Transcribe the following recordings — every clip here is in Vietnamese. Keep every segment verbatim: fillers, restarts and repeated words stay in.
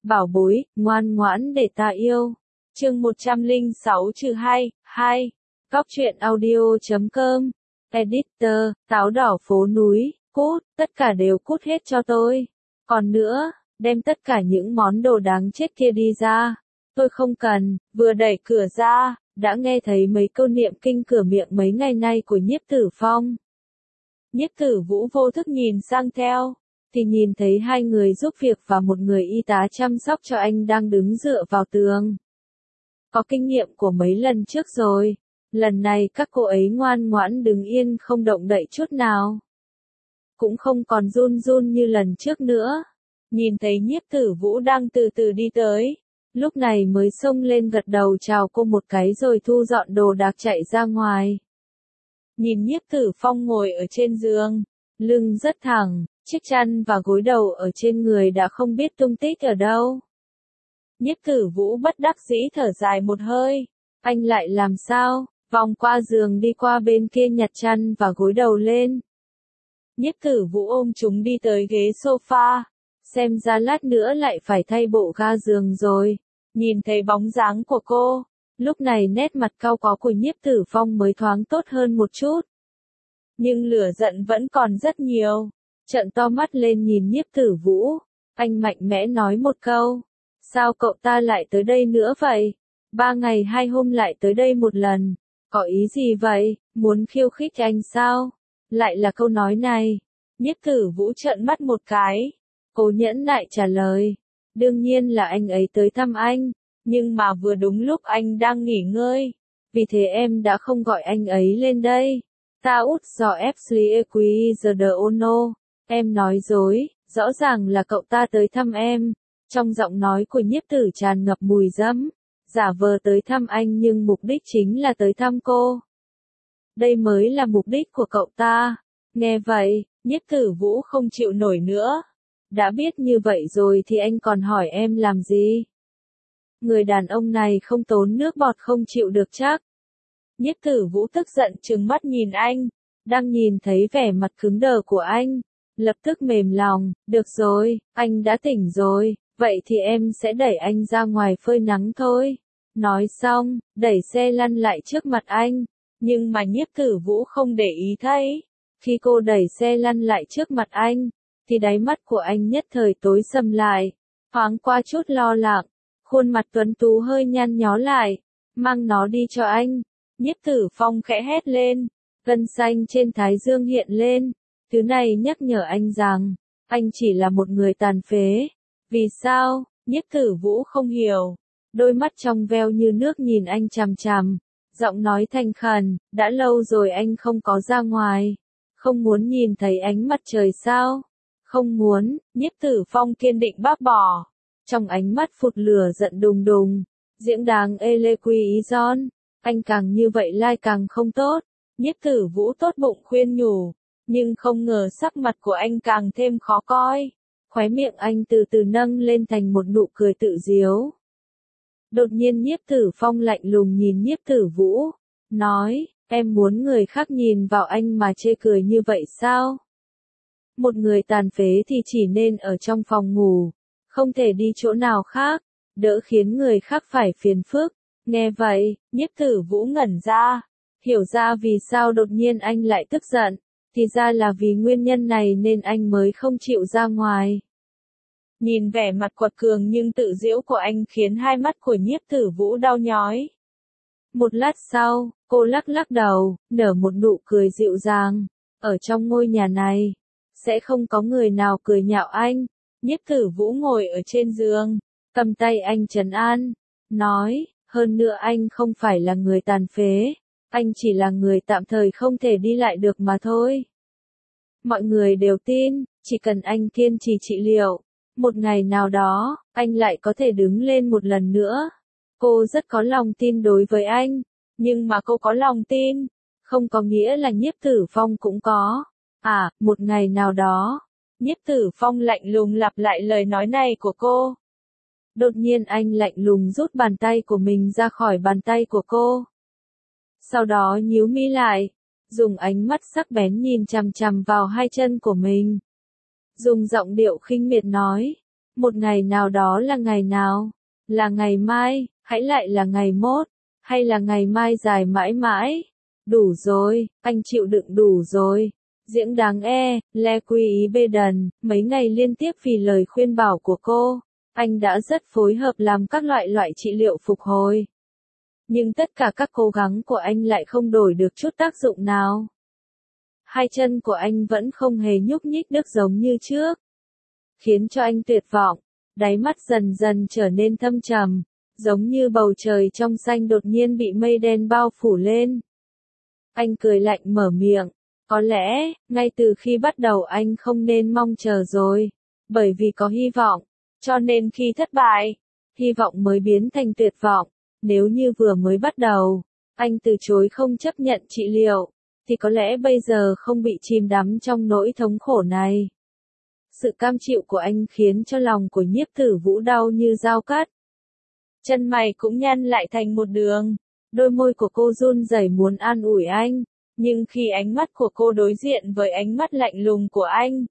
bảo bối, ngoan ngoãn để ta yêu. Chương một trăm lẻ sáu trừ hai, hai. Góc truyện audio chấm com. Editor, táo đỏ phố núi, cút, tất cả đều cút hết cho tôi. Còn nữa, đem tất cả những món đồ đáng chết kia đi ra. Tôi không cần, vừa đẩy cửa ra, đã nghe thấy mấy câu niệm kinh cửa miệng mấy ngày nay của Nhiếp Tử Phong. Nhiếp Tử Vũ vô thức nhìn sang theo, thì nhìn thấy hai người giúp việc và một người y tá chăm sóc cho anh đang đứng dựa vào tường. Có kinh nghiệm của mấy lần trước rồi, lần này các cô ấy ngoan ngoãn đứng yên không động đậy chút nào. Cũng không còn run run như lần trước nữa. Nhìn thấy Nhiếp Tử Vũ đang từ từ đi tới, lúc này mới xông lên gật đầu chào cô một cái rồi thu dọn đồ đạc chạy ra ngoài. Nhìn Nhiếp Tử Phong ngồi ở trên giường, lưng rất thẳng, chiếc chăn và gối đầu ở trên người đã không biết tung tích ở đâu. Nhiếp Tử Vũ bất đắc dĩ thở dài một hơi, anh lại làm sao, vòng qua giường đi qua bên kia nhặt chăn và gối đầu lên. Nhiếp Tử Vũ ôm chúng đi tới ghế sofa, xem ra lát nữa lại phải thay bộ ga giường rồi. Nhìn thấy bóng dáng của cô, lúc này nét mặt cau có của Nhiếp Tử Phong mới thoáng tốt hơn một chút. Nhưng lửa giận vẫn còn rất nhiều. Trợn to mắt lên nhìn Nhiếp Tử Vũ, anh mạnh mẽ nói một câu. Sao cậu ta lại tới đây nữa vậy? Ba ngày hai hôm lại tới đây một lần. Có ý gì vậy? Muốn khiêu khích anh sao? Lại là câu nói này. Nhiếp Tử Vũ trợn mắt một cái. Cố nhẫn nại trả lời. Đương nhiên là anh ấy tới thăm anh. Nhưng mà vừa đúng lúc anh đang nghỉ ngơi. Vì thế em đã không gọi anh ấy lên đây. Ta út dò ép sli equi giờ de ono. Em nói dối, rõ ràng là cậu ta tới thăm em. Trong giọng nói của Nhiếp Tử tràn ngập mùi dẫm. Giả vờ tới thăm anh nhưng mục đích chính là tới thăm cô. Đây mới là mục đích của cậu ta. Nghe vậy, Nhiếp Tử Vũ không chịu nổi nữa. Đã biết như vậy rồi thì anh còn hỏi em làm gì? Người đàn ông này không tốn nước bọt không chịu được chắc. Nhiếp Tử Vũ tức giận trừng mắt nhìn anh. Đang nhìn thấy vẻ mặt cứng đờ của anh. Lập tức mềm lòng, được rồi, anh đã tỉnh rồi, vậy thì em sẽ đẩy anh ra ngoài phơi nắng thôi. Nói xong, đẩy xe lăn lại trước mặt anh, nhưng mà Nhiếp Tử Vũ không để ý thấy. Khi cô đẩy xe lăn lại trước mặt anh, thì đáy mắt của anh nhất thời tối sầm lại, thoáng qua chút lo lắng, khuôn mặt tuấn tú hơi nhăn nhó lại, mang nó đi cho anh. Nhiếp Tử Phong khẽ hét lên, gân xanh trên thái dương hiện lên. Thứ này nhắc nhở anh rằng, anh chỉ là một người tàn phế. Vì sao? Nhiếp Tử Vũ không hiểu. Đôi mắt trong veo như nước nhìn anh chằm chằm. Giọng nói thành khẩn, đã lâu rồi anh không có ra ngoài. Không muốn nhìn thấy ánh mặt trời sao? Không muốn, Nhiếp Tử Phong kiên định bác bỏ. Trong ánh mắt phụt lửa giận đùng đùng. Diễn đáng ele quy ý giòn. Anh càng như vậy lai càng không tốt. Nhiếp Tử Vũ tốt bụng khuyên nhủ. Nhưng không ngờ sắc mặt của anh càng thêm khó coi. Khóe miệng anh từ từ nâng lên thành một nụ cười tự giễu. Đột nhiên Nhiếp Tử Phong lạnh lùng nhìn Nhiếp Tử Vũ. Nói, em muốn người khác nhìn vào anh mà chê cười như vậy sao? Một người tàn phế thì chỉ nên ở trong phòng ngủ. Không thể đi chỗ nào khác. Đỡ khiến người khác phải phiền phức. Nghe vậy, Nhiếp Tử Vũ ngẩn ra. Hiểu ra vì sao đột nhiên anh lại tức giận. Thì ra là vì nguyên nhân này nên anh mới không chịu ra ngoài. Nhìn vẻ mặt quật cường nhưng tự giễu của anh khiến hai mắt của Nhiếp Tử Vũ đau nhói. Một lát sau, cô lắc lắc đầu, nở một nụ cười dịu dàng. Ở trong ngôi nhà này, sẽ không có người nào cười nhạo anh. Nhiếp Tử Vũ ngồi ở trên giường, cầm tay anh trấn an, nói, hơn nữa anh không phải là người tàn phế. Anh chỉ là người tạm thời không thể đi lại được mà thôi. Mọi người đều tin, chỉ cần anh kiên trì trị liệu, một ngày nào đó, anh lại có thể đứng lên một lần nữa. Cô rất có lòng tin đối với anh, nhưng mà cô có lòng tin, không có nghĩa là Nhiếp Tử Phong cũng có. À, một ngày nào đó, Nhiếp Tử Phong lạnh lùng lặp lại lời nói này của cô. Đột nhiên anh lạnh lùng rút bàn tay của mình ra khỏi bàn tay của cô. Sau đó nhíu mi lại, dùng ánh mắt sắc bén nhìn chằm chằm vào hai chân của mình. Dùng giọng điệu khinh miệt nói, Một ngày nào đó là ngày nào? Là ngày mai, hãy lại là ngày mốt, hay là ngày mai dài mãi mãi? Đủ rồi, anh chịu đựng đủ rồi. Diễn đáng e, le quy ý bê đần, mấy ngày liên tiếp vì lời khuyên bảo của cô, anh đã rất phối hợp làm các loại loại trị liệu phục hồi. Nhưng tất cả các cố gắng của anh lại không đổi được chút tác dụng nào. Hai chân của anh vẫn không hề nhúc nhích được giống như trước. Khiến cho anh tuyệt vọng, đáy mắt dần dần trở nên thâm trầm, giống như bầu trời trong xanh đột nhiên bị mây đen bao phủ lên. Anh cười lạnh mở miệng, có lẽ, ngay từ khi bắt đầu anh không nên mong chờ rồi, bởi vì có hy vọng, cho nên khi thất bại, hy vọng mới biến thành tuyệt vọng. Nếu như vừa mới bắt đầu, anh từ chối không chấp nhận trị liệu, thì có lẽ bây giờ không bị chìm đắm trong nỗi thống khổ này. Sự cam chịu của anh khiến cho lòng của Nhiếp Tử Vũ đau như dao cắt. Chân mày cũng nhăn lại thành một đường, đôi môi của cô run rẩy muốn an ủi anh, nhưng khi ánh mắt của cô đối diện với ánh mắt lạnh lùng của anh,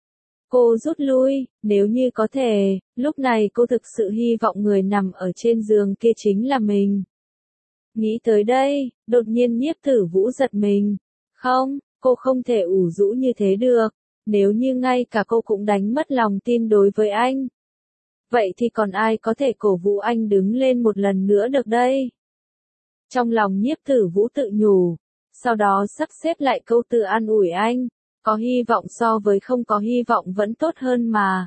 cô rút lui. Nếu như có thể, lúc này cô thực sự hy vọng người nằm ở trên giường kia chính là mình. Nghĩ tới đây, đột nhiên Nhiếp Tử Vũ giật mình. Không, cô không thể ủ rũ như thế được. Nếu như ngay cả cô cũng đánh mất lòng tin đối với anh, vậy thì còn ai có thể cổ vũ anh đứng lên một lần nữa được đây? Trong lòng Nhiếp Tử Vũ tự nhủ, sau đó sắp xếp lại câu từ an ủi anh, có hy vọng so với không có hy vọng vẫn tốt hơn mà.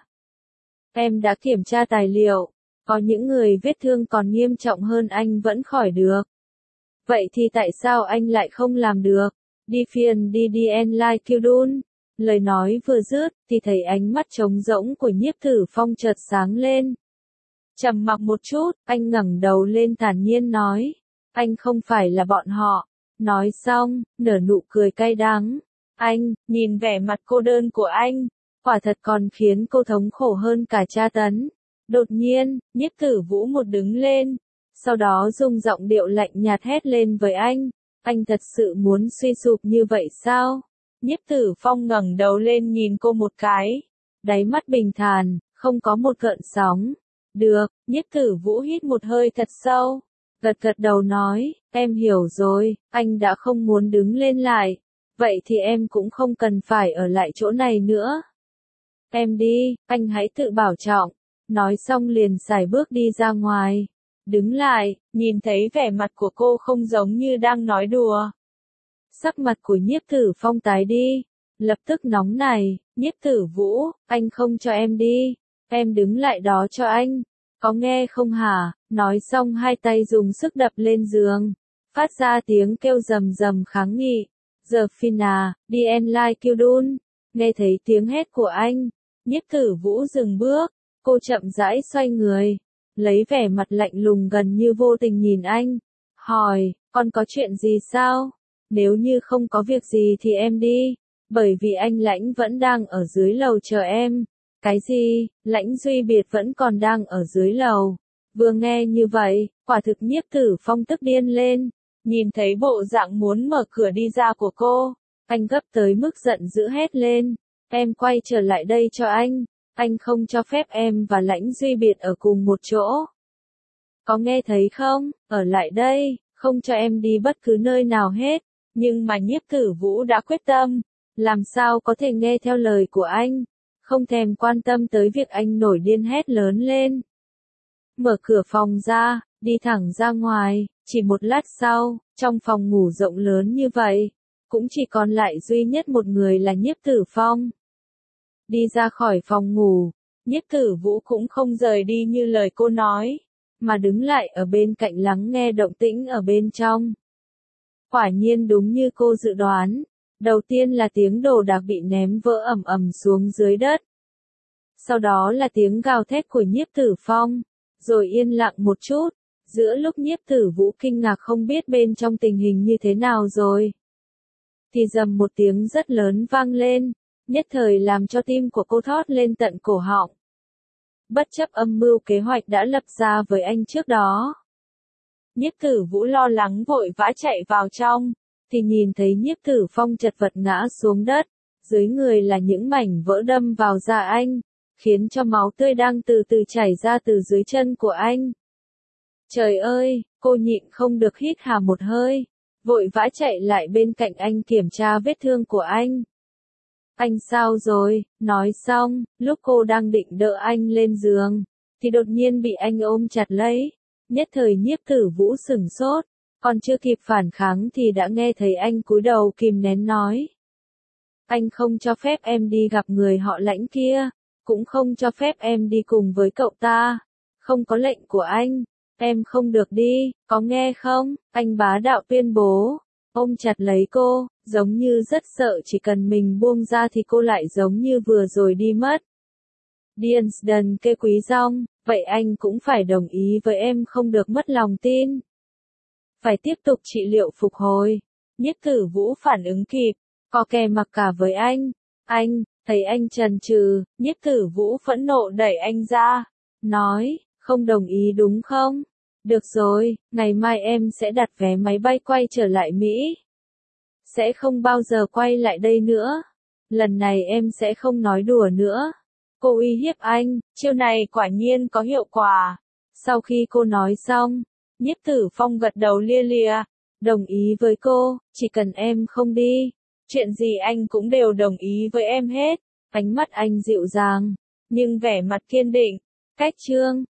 Em đã kiểm tra tài liệu, có những người vết thương còn nghiêm trọng hơn anh vẫn khỏi được. Vậy thì tại sao anh lại không làm được? Đi phiền đi đi en lai kiêu đun. Lời nói vừa dứt, thì thấy ánh mắt trống rỗng của Nhiếp Tử Phong chợt sáng lên. Trầm mặc một chút, anh ngẩng đầu lên thản nhiên nói, anh không phải là bọn họ. Nói xong, nở nụ cười cay đắng. Anh, nhìn vẻ mặt cô đơn của anh, quả thật còn khiến cô thống khổ hơn cả tra tấn. Đột nhiên, Nhiếp Tử Vũ một đứng lên, sau đó dùng giọng điệu lạnh nhạt hét lên với anh, anh thật sự muốn suy sụp như vậy sao? Nhiếp Tử Phong ngẩng đầu lên nhìn cô một cái, đáy mắt bình thản, không có một gợn sóng. Được, Nhiếp Tử Vũ hít một hơi thật sâu, gật gật đầu nói, em hiểu rồi, anh đã không muốn đứng lên lại, vậy thì em cũng không cần phải ở lại chỗ này nữa. Em đi, anh hãy tự bảo trọng. Nói xong liền sải bước đi ra ngoài. Đứng lại, nhìn thấy vẻ mặt của cô không giống như đang nói đùa. Sắc mặt của Nhiếp Tử Phong tái đi, lập tức nóng này, Nhiếp Tử Vũ, anh không cho em đi, em đứng lại đó cho anh, có nghe không hả? Nói xong hai tay dùng sức đập lên giường, phát ra tiếng kêu rầm rầm kháng nghị. Giờ Fina, đi en lai kêu đun, nghe thấy tiếng hét của anh, Nhiếp Tử Vũ dừng bước, cô chậm rãi xoay người, lấy vẻ mặt lạnh lùng gần như vô tình nhìn anh, hỏi, con có chuyện gì sao? Nếu như không có việc gì thì em đi, bởi vì anh Lãnh vẫn đang ở dưới lầu chờ em. Cái gì? Lãnh Duy Biệt vẫn còn đang ở dưới lầu. Vừa nghe như vậy, quả thực Nhiếp Tử Phong tức điên lên, nhìn thấy bộ dạng muốn mở cửa đi ra của cô, anh gấp tới mức giận dữ hét lên, em quay trở lại đây cho anh, anh không cho phép em và Lãnh Duy Biệt ở cùng một chỗ. Có nghe thấy không? Ở lại đây, không cho em đi bất cứ nơi nào hết. Nhưng mà Nhiếp Tử Vũ đã quyết tâm, làm sao có thể nghe theo lời của anh, không thèm quan tâm tới việc anh nổi điên hét lớn lên. Mở cửa phòng ra, đi thẳng ra ngoài, chỉ một lát sau, trong phòng ngủ rộng lớn như vậy, cũng chỉ còn lại duy nhất một người là Nhiếp Tử Phong. Đi ra khỏi phòng ngủ, Nhiếp Tử Vũ cũng không rời đi như lời cô nói, mà đứng lại ở bên cạnh lắng nghe động tĩnh ở bên trong. Quả nhiên đúng như cô dự đoán, đầu tiên là tiếng đồ đạc bị ném vỡ ầm ầm xuống dưới đất. Sau đó là tiếng gào thét của Nhiếp Tử Phong, rồi yên lặng một chút, giữa lúc Nhiếp Tử Vũ kinh ngạc không biết bên trong tình hình như thế nào rồi. Thì dầm một tiếng rất lớn vang lên, nhất thời làm cho tim của cô thót lên tận cổ họng. Bất chấp âm mưu kế hoạch đã lập ra với anh trước đó, Nhiếp Tử Vũ lo lắng vội vã chạy vào trong, thì nhìn thấy Nhiếp Tử Phong chật vật ngã xuống đất, dưới người là những mảnh vỡ đâm vào da anh, khiến cho máu tươi đang từ từ chảy ra từ dưới chân của anh. Trời ơi, cô nhịn không được hít hà một hơi, vội vã chạy lại bên cạnh anh kiểm tra vết thương của anh. Anh sao rồi? Nói xong, lúc cô đang định đỡ anh lên giường, thì đột nhiên bị anh ôm chặt lấy. Nhất thời Nhiếp Tử Vũ sửng sốt, còn chưa kịp phản kháng thì đã nghe thấy anh cúi đầu kìm nén nói. Anh không cho phép em đi gặp người họ Lãnh kia, cũng không cho phép em đi cùng với cậu ta. Không có lệnh của anh, em không được đi, có nghe không? Anh bá đạo tuyên bố, ôm chặt lấy cô, giống như rất sợ chỉ cần mình buông ra thì cô lại giống như vừa rồi đi mất. Diensden kêu Quý Rong, vậy anh cũng phải đồng ý với em không được mất lòng tin. Phải tiếp tục trị liệu phục hồi. Nhiếp Tử Vũ phản ứng kịp, có kè mặc cả với anh. Anh, thấy anh chần chừ, Nhiếp Tử Vũ phẫn nộ đẩy anh ra, nói, không đồng ý đúng không? Được rồi, ngày mai em sẽ đặt vé máy bay quay trở lại Mỹ. Sẽ không bao giờ quay lại đây nữa. Lần này em sẽ không nói đùa nữa. Cô uy hiếp anh, chiêu này quả nhiên có hiệu quả. Sau khi cô nói xong, Nhiếp Tử Phong gật đầu lia lịa, đồng ý với cô, chỉ cần em không đi, chuyện gì anh cũng đều đồng ý với em hết. Ánh mắt anh dịu dàng, nhưng vẻ mặt kiên định. Cách chương